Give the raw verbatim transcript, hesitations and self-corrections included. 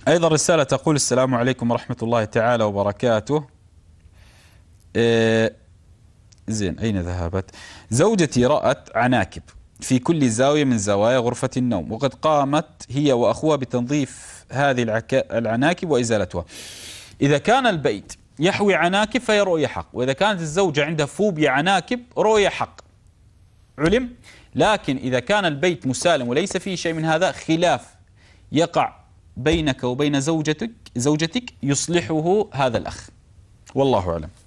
أيضا رسالة تقول: السلام عليكم ورحمة الله تعالى وبركاته. إيه زين، أين ذهبت؟ زوجتي رأت عناكب في كل زاوية من زوايا غرفة النوم، وقد قامت هي وأخوها بتنظيف هذه العناكب وإزالتها. إذا كان البيت يحوي عناكب فهي رؤية حق، وإذا كانت الزوجة عندها فوبيا عناكب رؤية حق علم. لكن إذا كان البيت مسالم وليس فيه شيء من هذا، خلاف يقع بينك وبين زوجتك زوجتك يصلحه هذا الأخ، والله أعلم.